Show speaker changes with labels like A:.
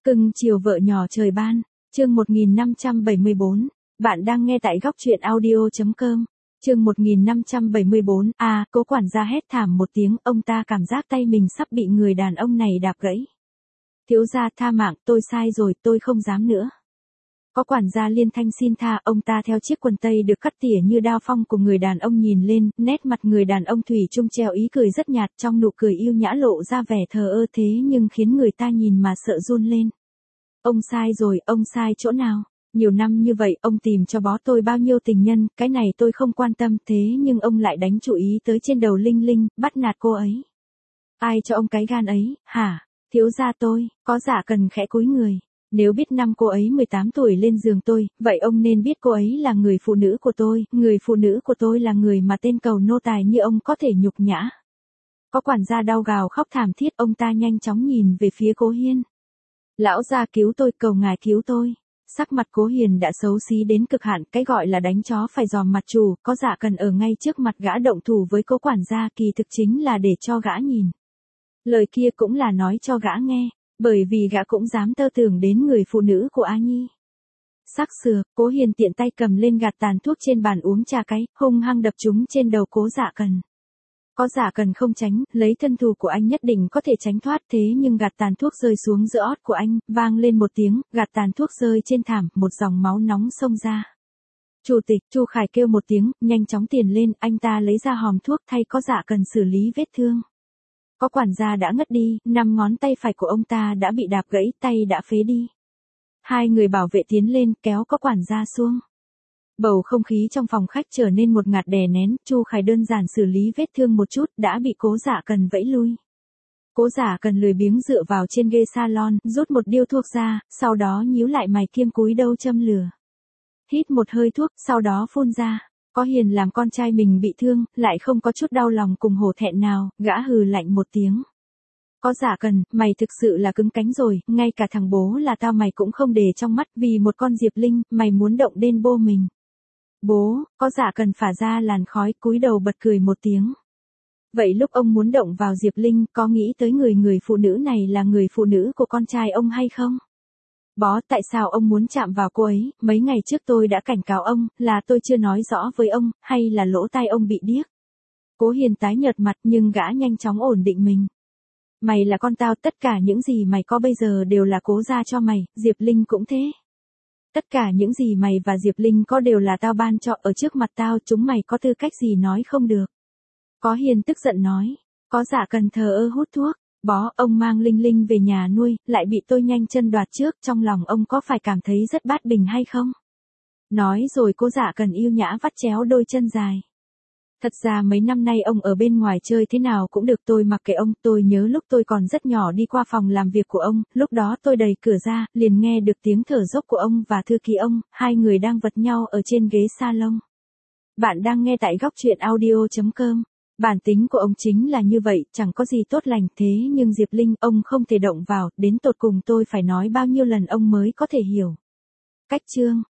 A: Cưng chiều vợ nhỏ trời ban, chương 1574, bạn đang nghe tại góc truyện audio.com. Chương 1574, Cố quản gia hét thảm một tiếng, ông ta cảm giác tay mình sắp bị người đàn ông này đạp gãy. Thiếu gia tha mạng, tôi sai rồi, tôi không dám nữa. Có quản gia liên thanh xin tha, ông ta theo chiếc quần tây được cắt tỉa như đao phong của người đàn ông nhìn lên, nét mặt người đàn ông thủy chung treo ý cười rất nhạt, trong nụ cười yêu nhã lộ ra vẻ thờ ơ thế nhưng khiến người ta nhìn mà sợ run lên. Ông sai rồi, ông sai chỗ nào? Nhiều năm như vậy, ông tìm cho bó tôi bao nhiêu tình nhân, cái này tôi không quan tâm, thế nhưng ông lại đánh chú ý tới trên đầu Linh Linh, bắt nạt cô ấy. Ai cho ông cái gan ấy, hả? Thiếu gia tôi, có Dạ Cần khẽ cúi người. Nếu biết năm cô ấy 18 tuổi lên giường tôi, vậy ông nên biết cô ấy là người phụ nữ của tôi, người phụ nữ của tôi là người mà tên cầu nô tài như ông có thể nhục nhã. Có quản gia đau gào khóc thảm thiết, ông ta nhanh chóng nhìn về phía Cố Hiên. Lão gia cứu tôi, cầu ngài cứu tôi. Sắc mặt Cố Hiền đã xấu xí đến cực hạn, cái gọi là đánh chó phải giòm mặt chủ, có Dạ Cần ở ngay trước mặt gã động thủ với Cố quản gia kỳ thực chính là để cho gã nhìn. Lời kia cũng là nói cho gã nghe, bởi vì gã cũng dám tơ tưởng đến người phụ nữ của A Nhi. Sắc sừa, Cố Hiền tiện tay cầm lên gạt tàn thuốc trên bàn uống trà cái, hung hăng đập chúng trên đầu Cố Dạ Cần. Có Dạ Cần không tránh, lấy thân thủ của anh nhất định có thể tránh thoát, thế nhưng gạt tàn thuốc rơi xuống giữa ót của anh, vang lên một tiếng, gạt tàn thuốc rơi trên thảm, một dòng máu nóng xông ra. Chủ tịch, Chu Khải kêu một tiếng, nhanh chóng tiền lên, anh ta lấy ra hòm thuốc thay Có Dạ Cần xử lý vết thương. Có quản gia đã ngất đi, 5 ngón tay phải của ông ta đã bị đạp gãy, tay đã phế đi. Hai người bảo vệ tiến lên, kéo Có quản gia xuống. Bầu không khí trong phòng khách trở nên một ngạt đè nén, Chu Khải đơn giản xử lý vết thương một chút, đã bị Cố Dạ Cần vẫy lui. Cố Dạ Cần lười biếng dựa vào trên ghế salon, rút một điếu thuốc ra, sau đó nhíu lại mày kiêm cúi đầu châm lửa. Hít một hơi thuốc, sau đó phun ra. Có Hiền làm con trai mình bị thương, lại không có chút đau lòng cùng hổ thẹn nào, gã hừ lạnh một tiếng. Có Dạ Cần, mày thực sự là cứng cánh rồi, ngay cả thằng bố là tao mày cũng không để trong mắt, vì một con Diệp Linh, mày muốn động đến bô mình. Bố, Có Dạ Cần phả ra làn khói, cúi đầu bật cười một tiếng. Vậy lúc ông muốn động vào Diệp Linh, có nghĩ tới người phụ nữ này là người phụ nữ của con trai ông hay không? Bó, tại sao ông muốn chạm vào cô ấy, mấy ngày trước tôi đã cảnh cáo ông, là tôi chưa nói rõ với ông, hay là lỗ tai ông bị điếc? Cố Hiền tái nhợt mặt nhưng gã nhanh chóng ổn định mình. Mày là con tao, tất cả những gì mày có bây giờ đều là Cố gia cho mày, Diệp Linh cũng thế. Tất cả những gì mày và Diệp Linh có đều là tao ban cho, ở trước mặt tao chúng mày có tư cách gì nói không được. Có Hiền tức giận nói, Có Dạ Cần thờ ơ hút thuốc. Bó, ông mang Linh Linh về nhà nuôi, lại bị tôi nhanh chân đoạt trước, trong lòng ông có phải cảm thấy rất bát bình hay không? Nói rồi Cố Dạ Cần yêu nhã vắt chéo đôi chân dài. Thật ra mấy năm nay ông ở bên ngoài chơi thế nào cũng được, tôi mặc kệ ông, tôi nhớ lúc tôi còn rất nhỏ đi qua phòng làm việc của ông, lúc đó tôi đẩy cửa ra, liền nghe được tiếng thở dốc của ông và thư ký ông, hai người đang vật nhau ở trên ghế salon. Bạn đang nghe tại góc truyện audio.com. Bản tính của ông chính là như vậy, chẳng có gì tốt lành, thế nhưng Diệp Linh ông không thể động vào, đến tột cùng tôi phải nói bao nhiêu lần ông mới có thể hiểu. Cách chương